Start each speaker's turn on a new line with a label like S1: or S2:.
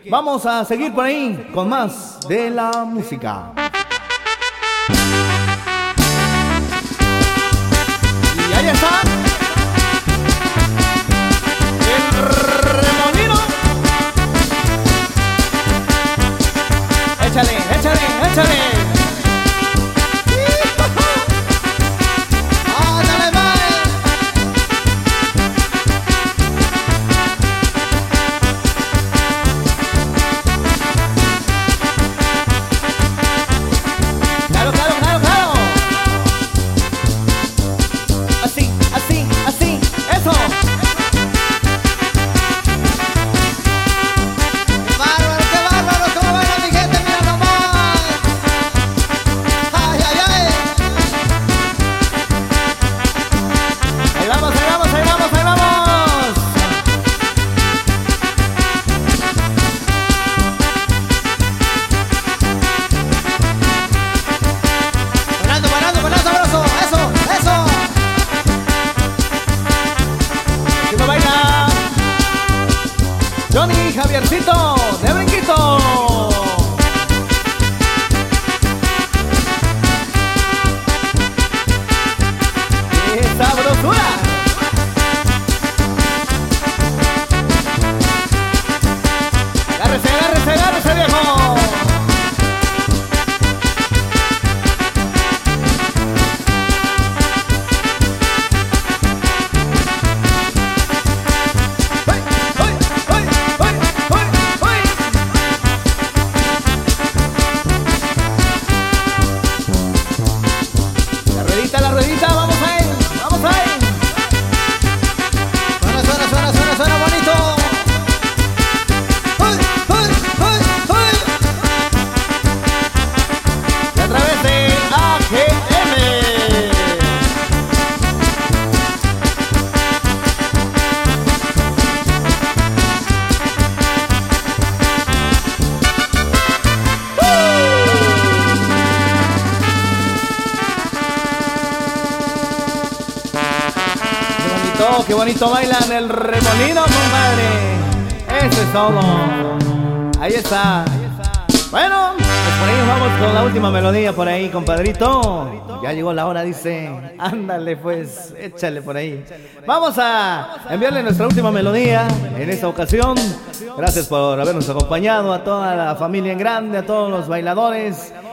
S1: Vamos a seguir por ahí con más de la música. Y ahí está el remolino. Échale, échale, échale. Johnny Javiercito de Brinquito. ¡Qué sabrosura! Agárrese, agárrese, agárrese, viejo. La ruedita, vamos ahí, vamos ahí. Suena, suena, suena, suena, suena bonito. ¡Uy, uy, uy, uy! Y a través de AGM. Qué bonito bailan el remolino, compadre. Eso es todo. Ahí está. Bueno, pues por ahí vamos con la última melodía por ahí, compadrito. Ya llegó la hora, dice. Ándale pues, échale por ahí. Vamos a enviarle nuestra última melodía en esta ocasión. Gracias por habernos acompañado, a toda la familia en grande, a todos los bailadores.